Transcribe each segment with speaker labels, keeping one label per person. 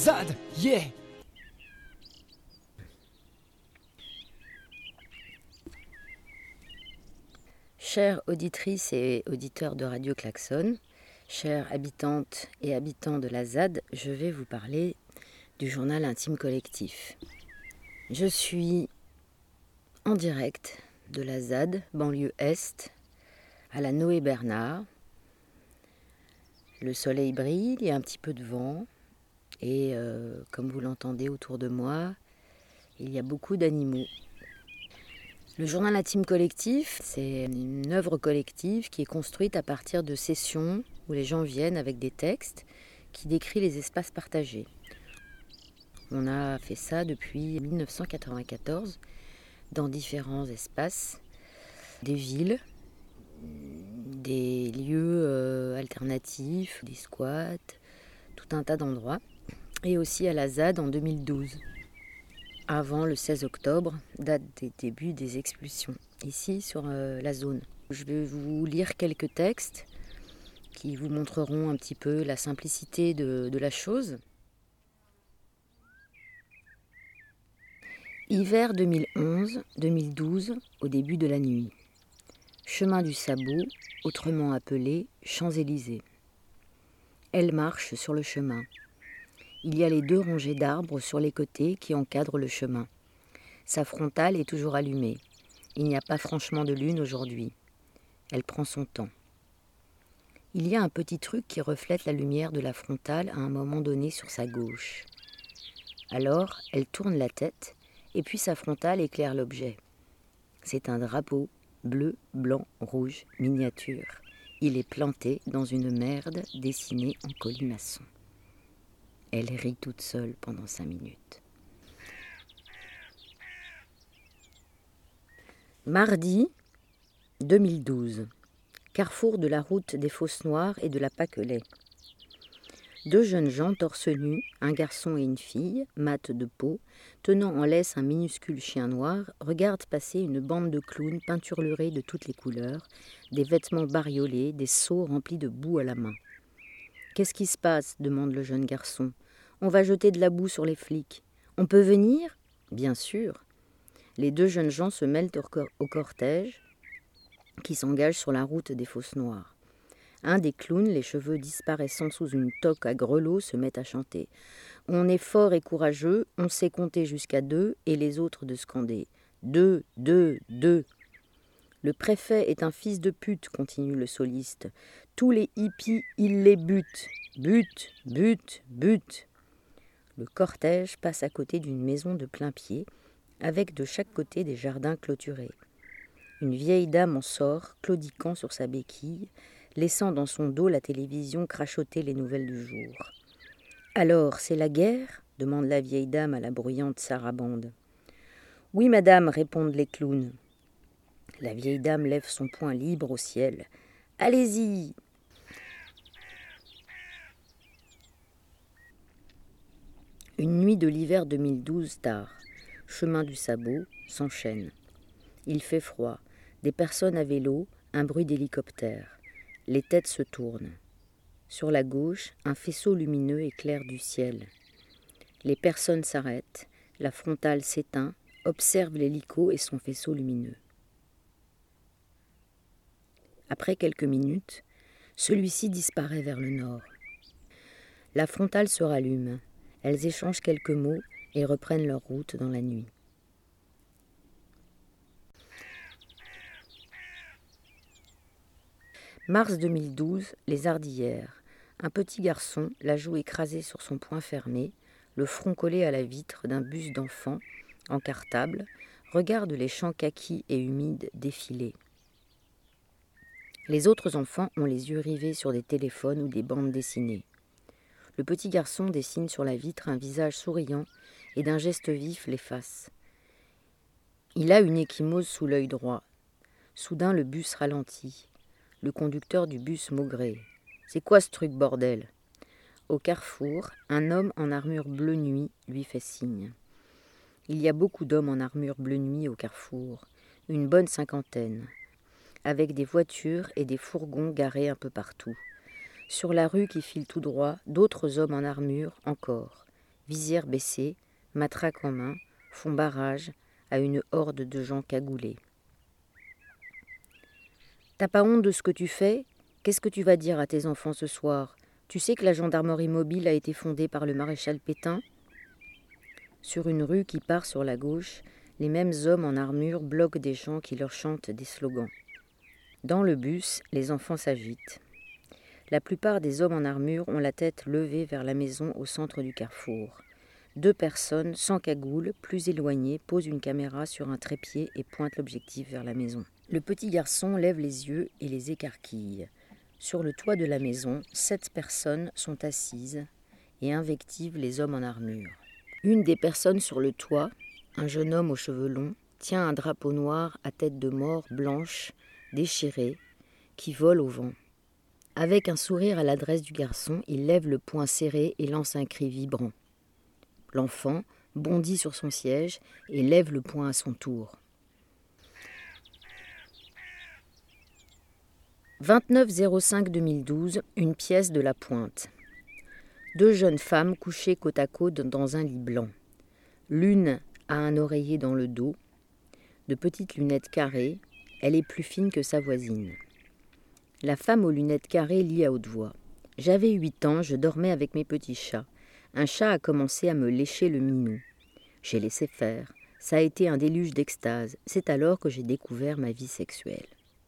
Speaker 1: ZAD, yeah.
Speaker 2: Chères auditrices et auditeurs de Radio Klaxon, chères habitantes et habitants de la ZAD, je vais vous parler du journal intime collectif. Je suis en direct de la ZAD, banlieue Est, à la Noé Bernard. Le soleil brille, il y a un petit peu de vent et comme vous l'entendez autour de moi, il y a beaucoup d'animaux. Le journal intime collectif, c'est une œuvre collective qui est construite à partir de sessions où les gens viennent avec des textes qui décrivent les espaces partagés. On a fait ça depuis 1994 dans différents espaces, des villes, des lieux alternatifs, des squats, tout un tas d'endroits, et aussi à la ZAD en 2012. Avant le 16 octobre, date des débuts des expulsions, ici sur la zone. Je vais vous lire quelques textes qui vous montreront un petit peu la simplicité de la chose. Hiver 2011-2012, au début de la nuit. Chemin du Sabot, autrement appelé Champs-Élysées. Elle marche sur le chemin. Il y a les 2 rangées d'arbres sur les côtés qui encadrent le chemin. Sa frontale est toujours allumée. Il n'y a pas franchement de lune aujourd'hui. Elle prend son temps. Il y a un petit truc qui reflète la lumière de la frontale à un moment donné sur sa gauche. Alors, elle tourne la tête et puis sa frontale éclaire l'objet. C'est un drapeau bleu, blanc, rouge, miniature. Il est planté dans une merde dessinée en colimaçon. Elle rit toute seule pendant 5 minutes. Mardi 2012. Carrefour de la route des Fosses Noires et de la Paquelette. 2 jeunes gens torse nu, un garçon et une fille, mat de peau, tenant en laisse un minuscule chien noir, regardent passer une bande de clowns peinturlurés de toutes les couleurs, des vêtements bariolés, des seaux remplis de boue à la main. « Qu'est-ce qui se passe ?» demande le jeune garçon. « On va jeter de la boue sur les flics. On peut venir ?»« Bien sûr. » Les 2 jeunes gens se mêlent au cortège qui s'engage sur la route des Fosses Noires. Un des clowns, les cheveux disparaissant sous une toque à grelots, se met à chanter. On est fort et courageux, on sait compter jusqu'à 2, et les autres de scander. 2, 2, 2. Le préfet est un fils de pute, continue le soliste. Tous les hippies, il les bute. Bute, bute, bute. Le cortège passe à côté d'une maison de plain-pied, avec de chaque côté des jardins clôturés. Une vieille dame en sort, claudiquant sur sa béquille, laissant dans son dos la télévision crachoter les nouvelles du jour. « Alors, c'est la guerre ?» demande la vieille dame à la bruyante sarabande. « Oui, madame, répondent les clowns. » La vieille dame lève son poing libre au ciel. « Allez-y !» Une nuit de l'hiver 2012 tard, chemin du Sabot s'enchaîne. Il fait froid, des personnes à vélo, un bruit d'hélicoptère. Les têtes se tournent. Sur la gauche, un faisceau lumineux éclaire du ciel. Les personnes s'arrêtent, la frontale s'éteint, observent l'hélico et son faisceau lumineux. Après quelques minutes, celui-ci disparaît vers le nord. La frontale se rallume. Elles échangent quelques mots et reprennent leur route dans la nuit. Mars 2012, les Ardillères. Un petit garçon, la joue écrasée sur son poing fermé, le front collé à la vitre d'un bus d'enfant en cartable, regarde les champs kakis et humides défiler. Les autres enfants ont les yeux rivés sur des téléphones ou des bandes dessinées. Le petit garçon dessine sur la vitre un visage souriant et d'un geste vif l'efface. Il a une ecchymose sous l'œil droit. Soudain, le bus ralentit. Le conducteur du bus maugréé. « C'est quoi ce truc, bordel ?» Au carrefour, un homme en armure bleu nuit lui fait signe. Il y a beaucoup d'hommes en armure bleu nuit au carrefour, une bonne 50aine, avec des voitures et des fourgons garés un peu partout. Sur la rue qui file tout droit, d'autres hommes en armure encore. visière baissée, matraque en main, font barrage à une horde de gens cagoulés. « T'as pas honte de ce que tu fais ? Qu'est-ce que tu vas dire à tes enfants ce soir ? Tu sais que la gendarmerie mobile a été fondée par le maréchal Pétain ?» Sur une rue qui part sur la gauche, les mêmes hommes en armure bloquent des gens qui leur chantent des slogans. Dans le bus, les enfants s'agitent. La plupart des hommes en armure ont la tête levée vers la maison au centre du carrefour. 2 personnes, sans cagoule, plus éloignées, posent une caméra sur un trépied et pointent l'objectif vers la maison. Le petit garçon lève les yeux et les écarquille. Sur le toit de la maison, 7 personnes sont assises et invectivent les hommes en armure. Une des personnes sur le toit, un jeune homme aux cheveux longs, tient un drapeau noir à tête de mort blanche, déchiré, qui vole au vent. Avec un sourire à l'adresse du garçon, il lève le poing serré et lance un cri vibrant. L'enfant bondit sur son siège et lève le poing à son tour. 29-05-2012, une pièce de La Pointe. 2 jeunes femmes couchées côte à côte dans un lit blanc. L'une a un oreiller dans le dos, de petites lunettes carrées, elle est plus fine que sa voisine. La femme aux lunettes carrées lit à haute voix. « J'avais 8 ans, je dormais avec mes petits chats. Un chat a commencé à me lécher le minou. J'ai laissé faire. Ça a été un déluge d'extase. C'est alors que j'ai découvert ma vie sexuelle. »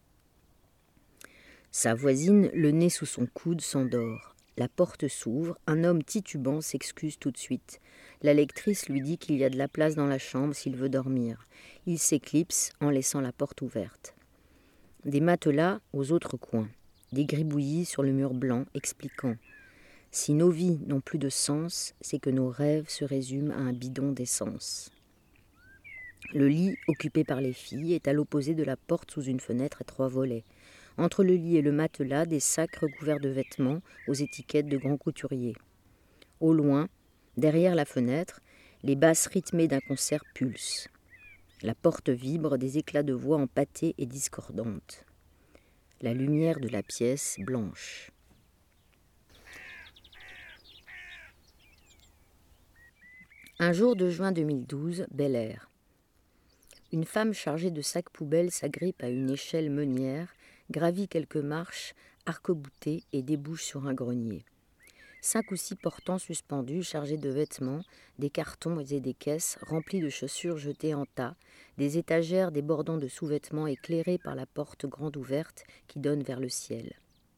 Speaker 2: Sa voisine, le nez sous son coude, s'endort. La porte s'ouvre, un homme titubant s'excuse tout de suite. La lectrice lui dit qu'il y a de la place dans la chambre s'il veut dormir. Il s'éclipse en laissant la porte ouverte. Des matelas aux autres coins, des gribouillis sur le mur blanc expliquant « Si nos vies n'ont plus de sens, c'est que nos rêves se résument à un bidon d'essence. » Le lit, occupé par les filles, est à l'opposé de la porte sous une fenêtre à 3 volets. Entre le lit et le matelas, des sacs recouverts de vêtements aux étiquettes de grands couturiers. Au loin, derrière la fenêtre, les basses rythmées d'un concert pulsent. La porte vibre, des éclats de voix empâtés et discordantes. La lumière de la pièce blanche. Un jour de juin 2012, Bel Air. Une femme chargée de sacs poubelles s'agrippe à une échelle meunière, gravit quelques marches, arc-boutées et débouche sur un grenier. 5 ou 6 portants suspendus chargés de vêtements, des cartons et des caisses remplis de chaussures jetées en tas, des étagères débordant de sous-vêtements éclairées par la porte grande ouverte qui donne vers le ciel.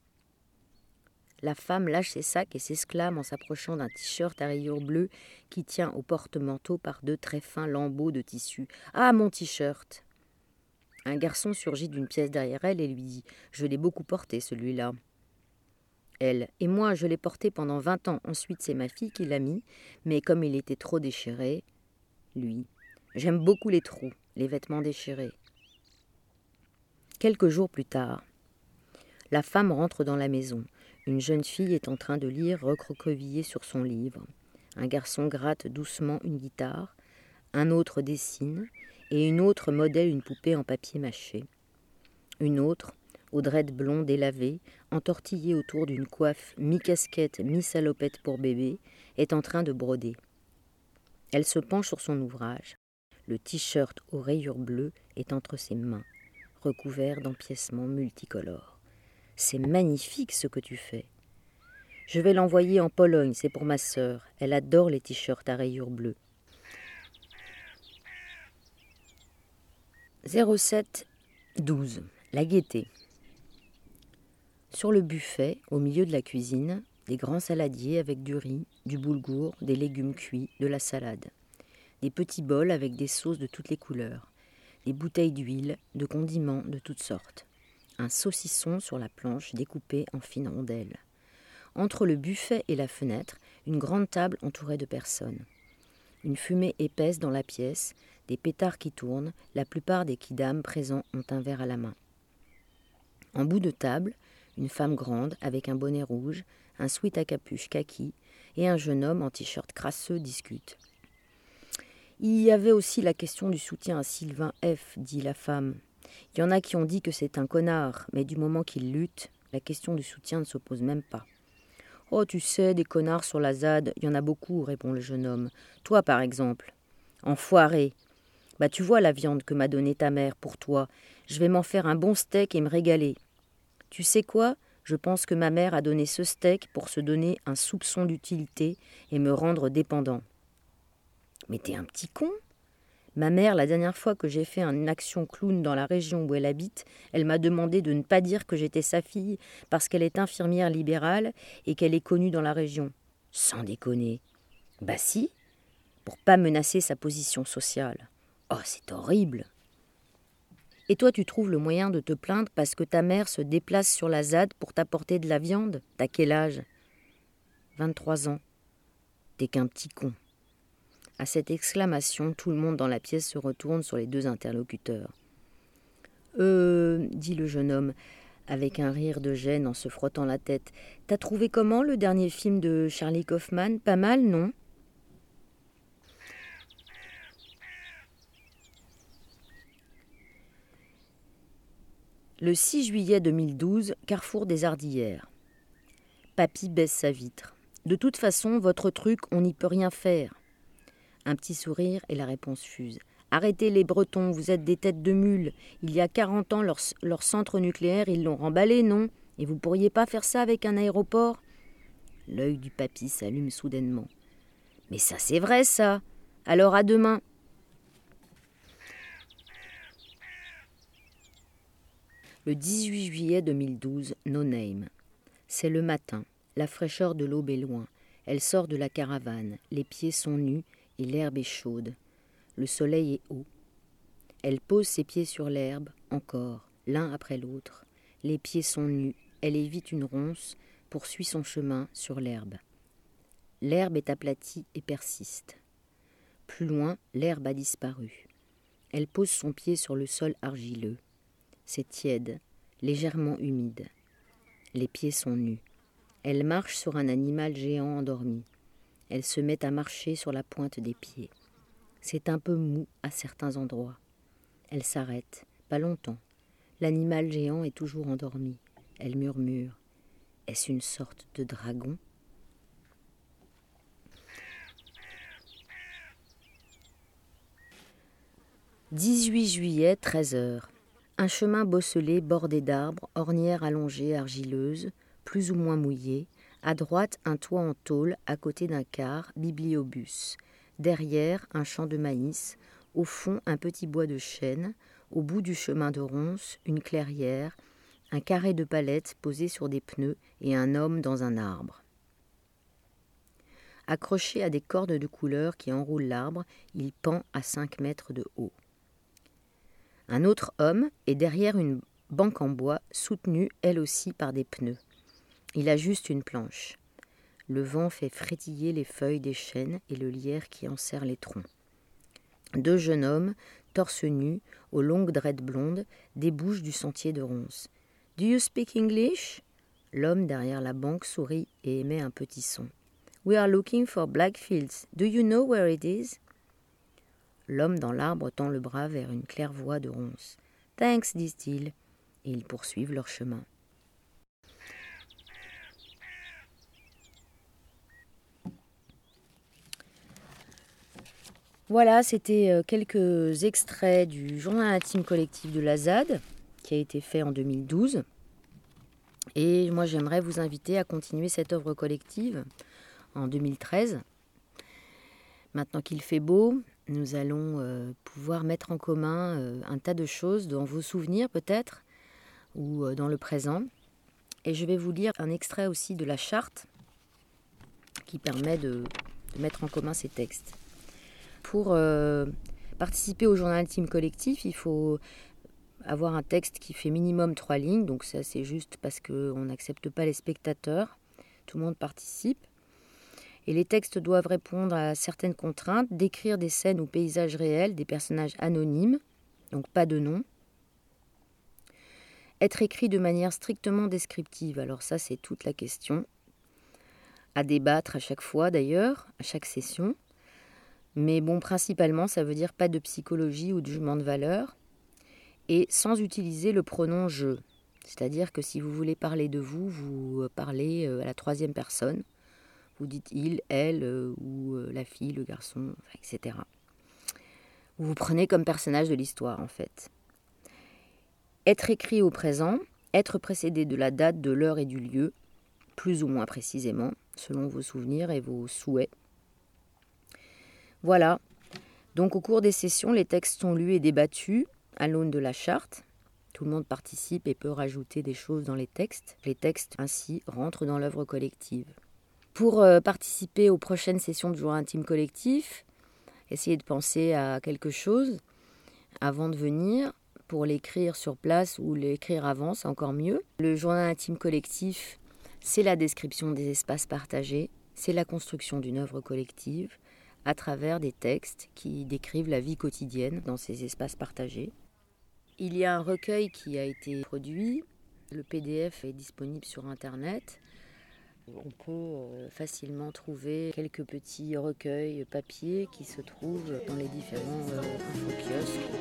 Speaker 2: La femme lâche ses sacs et s'exclame en s'approchant d'un t-shirt à rayures bleues qui tient au porte-manteau par 2 très fins lambeaux de tissu. « Ah, mon t-shirt !» Un garçon surgit d'une pièce derrière elle et lui dit « Je l'ai beaucoup porté, celui-là. » Elle « Et moi, je l'ai porté pendant 20 ans. Ensuite, c'est ma fille qui l'a mis. Mais comme il était trop déchiré, lui. J'aime beaucoup les trous, les vêtements déchirés. » Quelques jours plus tard, la femme rentre dans la maison. Une jeune fille est en train de lire recroquevillée sur son livre. Un garçon gratte doucement une guitare. Un autre dessine. Et une autre modèle une poupée en papier mâché. Une autre, aux dreads blonds délavés, entortillée autour d'une coiffe mi-casquette, mi-salopette pour bébé, est en train de broder. Elle se penche sur son ouvrage. Le t-shirt aux rayures bleues est entre ses mains, recouvert d'empiècements multicolores. « C'est magnifique ce que tu fais. Je vais l'envoyer en Pologne, c'est pour ma sœur. Elle adore les t-shirts à rayures bleues. » 07-12. La gaieté. Sur le buffet, au milieu de la cuisine, des grands saladiers avec du riz, du boulgour, des légumes cuits, de la salade. Des petits bols avec des sauces de toutes les couleurs. Des bouteilles d'huile, de condiments de toutes sortes. Un saucisson sur la planche découpé en fines rondelles. Entre le buffet et la fenêtre, une grande table entourée de personnes. Une fumée épaisse dans la pièce, des pétards qui tournent, la plupart des kidams présents ont un verre à la main. En bout de table, une femme grande avec un bonnet rouge, un sweat à capuche kaki et un jeune homme en t-shirt crasseux discutent. « Il y avait aussi la question du soutien à Sylvain F., dit la femme. Il y en a qui ont dit que c'est un connard, mais du moment qu'il lutte, la question du soutien ne s'oppose même pas. »« Oh, tu sais, des connards sur la ZAD, il y en a beaucoup, répond le jeune homme. Toi, par exemple. Enfoiré. Bah, tu vois la viande que m'a donnée ta mère pour toi. Je vais m'en faire un bon steak et me régaler. Tu sais quoi ? Je pense que ma mère a donné ce steak pour se donner un soupçon d'utilité et me rendre dépendant. Mais t'es un petit con. Ma mère, la dernière fois que j'ai fait une action clown dans la région où elle habite, elle m'a demandé de ne pas dire que j'étais sa fille parce qu'elle est infirmière libérale et qu'elle est connue dans la région. Sans déconner. Bah si, pour pas menacer sa position sociale. Oh, c'est horrible. Et toi, tu trouves le moyen de te plaindre parce que ta mère se déplace sur la ZAD pour t'apporter de la viande ? T'as quel âge ? 23 ans. T'es qu'un petit con. À cette exclamation, tout le monde dans la pièce se retourne sur les deux interlocuteurs. Dit le jeune homme, avec un rire de gêne en se frottant la tête. T'as trouvé comment le dernier film de Charlie Kaufman ? Pas mal, non ? Le 6 juillet 2012, carrefour des Ardillères. Papy baisse sa vitre. De toute façon, votre truc, on n'y peut rien faire. Un petit sourire et la réponse fuse. Arrêtez les Bretons, vous êtes des têtes de mule. Il y a 40 ans, leur centre nucléaire, ils l'ont remballé, non ? Et vous pourriez pas faire ça avec un aéroport ? L'œil du papy s'allume soudainement. Mais ça, c'est vrai, ça. Alors à demain. Le 18 juillet 2012, No Name. C'est le matin. La fraîcheur de l'aube est loin. Elle sort de la caravane. Les pieds sont nus et l'herbe est chaude. Le soleil est haut. Elle pose ses pieds sur l'herbe, encore, l'un après l'autre. Les pieds sont nus. Elle évite une ronce, poursuit son chemin sur l'herbe. L'herbe est aplatie et persiste. Plus loin, l'herbe a disparu. Elle pose son pied sur le sol argileux. C'est tiède, légèrement humide. Les pieds sont nus. Elle marche sur un animal géant endormi. Elle se met à marcher sur la pointe des pieds. C'est un peu mou à certains endroits. Elle s'arrête, pas longtemps. L'animal géant est toujours endormi. Elle murmure. Est-ce une sorte de dragon ? « 18 juillet, 13h. Un chemin bosselé bordé d'arbres, ornières allongées, argileuses, plus ou moins mouillées. À droite, un toit en tôle, à côté d'un car, bibliobus. Derrière, un champ de maïs. Au fond, un petit bois de chêne. Au bout du chemin de ronces, une clairière. Un carré de palettes posé sur des pneus et un homme dans un arbre. Accroché à des cordes de couleur qui enroulent l'arbre, il pend à 5 mètres de haut. Un autre homme est derrière une banque en bois, soutenue elle aussi par des pneus. Il ajuste une planche. Le vent fait frétiller les feuilles des chênes et le lierre qui enserre les troncs. Deux jeunes hommes, torse nu, aux longues dreads blondes, débouchent du sentier de ronces. « Do you speak English ?» L'homme derrière la banque sourit et émet un petit son. « We are looking for Blackfields. Do you know where it is ?» L'homme dans l'arbre tend le bras vers une claire-voie de ronces. « Thanks, disent-ils. » Et ils poursuivent leur chemin. Voilà, c'était quelques extraits du journal intime collectif de la ZAD, qui a été fait en 2012. Et moi, j'aimerais vous inviter à continuer cette œuvre collective en 2013. Maintenant qu'il fait beau, nous allons pouvoir mettre en commun un tas de choses dans vos souvenirs peut-être, ou dans le présent. Et je vais vous lire un extrait aussi de la charte qui permet de mettre en commun ces textes. Pour participer au journal intime collectif, il faut avoir un texte qui fait minimum 3 lignes. Donc ça, c'est juste parce qu'on n'accepte pas les spectateurs. Tout le monde participe. Et les textes doivent répondre à certaines contraintes, décrire des scènes ou paysages réels, des personnages anonymes, donc pas de nom. Être écrit de manière strictement descriptive, alors ça c'est toute la question. À débattre à chaque fois d'ailleurs, à chaque session. Mais bon, principalement ça veut dire pas de psychologie ou de jugement de valeur. Et sans utiliser le pronom « je ». C'est-à-dire que si vous voulez parler de vous, vous parlez à la troisième personne. Vous dites il, elle, ou la fille, le garçon, etc. Vous vous prenez comme personnage de l'histoire, en fait. Être écrit au présent, être précédé de la date, de l'heure et du lieu, plus ou moins précisément, selon vos souvenirs et vos souhaits. Voilà. Donc au cours des sessions, les textes sont lus et débattus à l'aune de la charte. Tout le monde participe et peut rajouter des choses dans les textes. Les textes, ainsi, rentrent dans l'œuvre collective. Pour participer aux prochaines sessions de journal intime collectif, essayez de penser à quelque chose avant de venir pour l'écrire sur place ou l'écrire avant, c'est encore mieux. Le journal intime collectif, c'est la description des espaces partagés, c'est la construction d'une œuvre collective à travers des textes qui décrivent la vie quotidienne dans ces espaces partagés. Il y a un recueil qui a été produit, le PDF est disponible sur Internet. On peut facilement trouver quelques petits recueils papier qui se trouvent dans les différents infokiosques.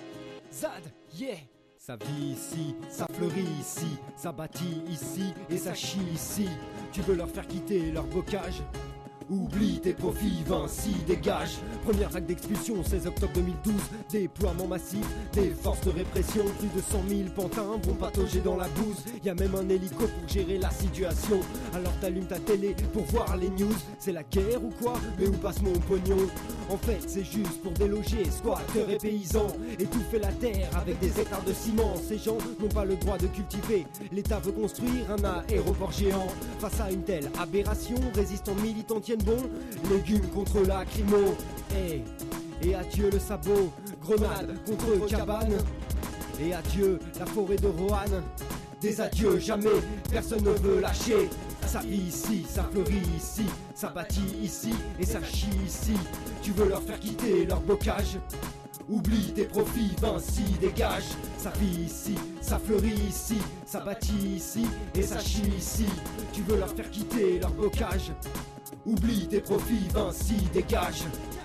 Speaker 1: Zad, yeah! Ça vit ici, ça fleurit ici, ça bâtit ici et ça chie ici. Tu veux leur faire quitter leur bocage? Oublie tes profits, Vinci dégage. Première vague d'expulsion, 16 octobre 2012. Déploiement massif, des forces de répression. Plus de 100 000 pantins vont patauger dans la bouse. Y'a même un hélico pour gérer la situation. Alors t'allumes ta télé pour voir les news. C'est la guerre ou quoi? Mais où passe mon pognon? En fait c'est juste pour déloger squatteurs et paysans. Étouffer la terre avec des hectares de ciment. Ces gens n'ont pas le droit de cultiver. L'État veut construire un aéroport géant. Face à une telle aberration, résistants militants tiennent bon. Légumes contre la crimo. Hey. Et adieu le sabot. Grenade contre cabane. Et adieu la forêt de Roanne. Des adieux jamais, personne ne veut lâcher. Ça vit ici, ça fleurit ici, ça bâtit ici et ça chie ici. Tu veux leur faire quitter leur bocage? Oublie tes profits, Vinci dégage. Ça vit ici, ça fleurit ici, ça bâtit ici et ça chie ici. Tu veux leur faire quitter leur bocage? Oublie tes profits, Vinci dégage.